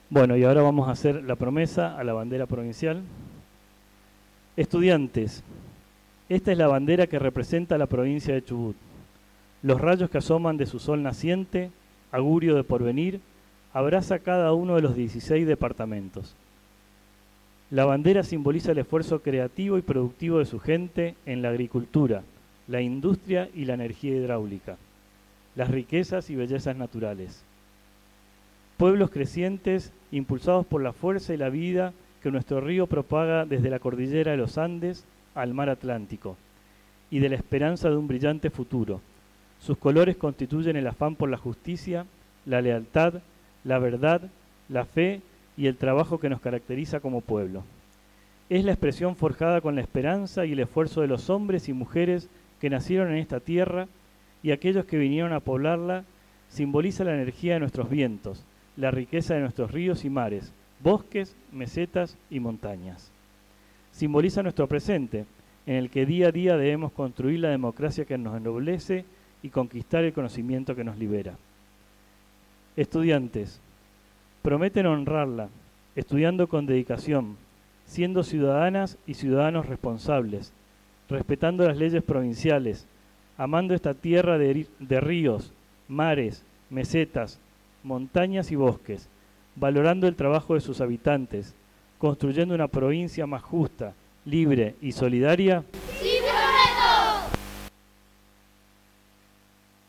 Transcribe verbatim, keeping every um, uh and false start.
Bueno, y ahora vamos a hacer la promesa a la bandera provincial. Estudiantes, esta es la bandera que representa la provincia de Chubut. Los rayos que asoman de su sol naciente, augurio de porvenir, abraza cada uno de los dieciséis departamentos. La bandera simboliza el esfuerzo creativo y productivo de su gente en la agricultura, la industria y la energía hidráulica, las riquezas y bellezas naturales. Pueblos crecientes, impulsados por la fuerza y la vida que nuestro río propaga desde la cordillera de los Andes al mar Atlántico, y de la esperanza de un brillante futuro. Sus colores constituyen el afán por la justicia, la lealtad, la verdad, la fe y el trabajo que nos caracteriza como pueblo. Es la expresión forjada con la esperanza y el esfuerzo de los hombres y mujeres que nacieron en esta tierra y aquellos que vinieron a poblarla. Simboliza la energía de nuestros vientos, la riqueza de nuestros ríos y mares, bosques, mesetas y montañas. Simboliza nuestro presente, en el que día a día debemos construir la democracia que nos ennoblece y conquistar el conocimiento que nos libera. Estudiantes, prometen honrarla, estudiando con dedicación, siendo ciudadanas y ciudadanos responsables, respetando las leyes provinciales, amando esta tierra de, de ríos, mares, mesetas, montañas y bosques, valorando el trabajo de sus habitantes, construyendo una provincia más justa, libre y solidaria.